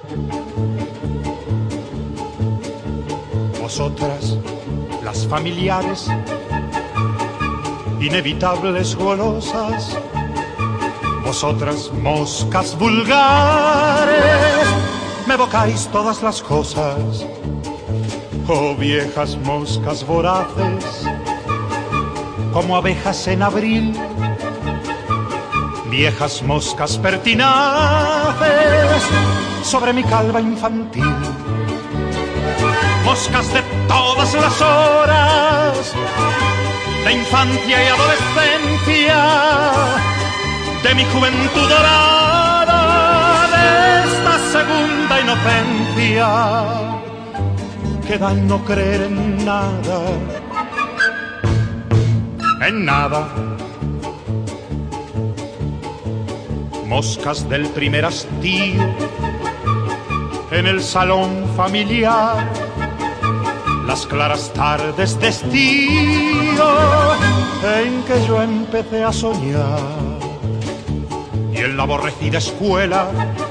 Vosotras, las familiares, inevitables golosas, vosotras, moscas vulgares, me evocáis todas las cosas. Oh viejas moscas voraces, como abejas en abril, viejas moscas pertinaces sobre mi calva infantil. Moscas de todas las horas, de infancia y adolescencia, de mi juventud dorada, de esta segunda inocencia, que da en no creer en nada, en nada. Moscas del primer hastío, en el salón familiar, las claras tardes de estío en que yo empecé a soñar. Y en la aborrecida escuela,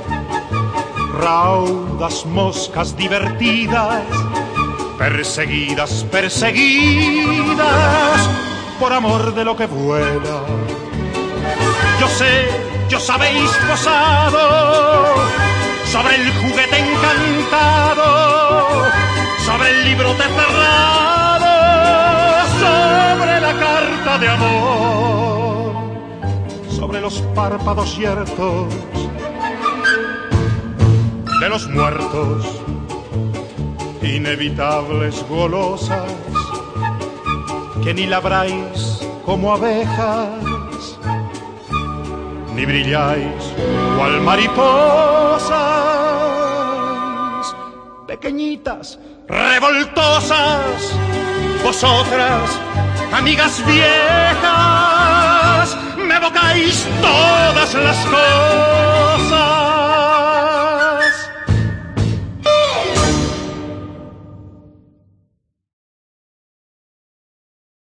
raudas moscas divertidas, perseguidas, perseguidas por amor de lo que vuela. Yo sé, yo habéis posado sobre el juguete encantado, sobre el librote cerrado, sobre la carta de amor, sobre los párpados yertos de los muertos, inevitables golosas, que ni labráis como abejas, ni brilláis cual mariposas, pequeñitas, revoltosas, vosotras, amigas viejas, me evocáis todas las cosas.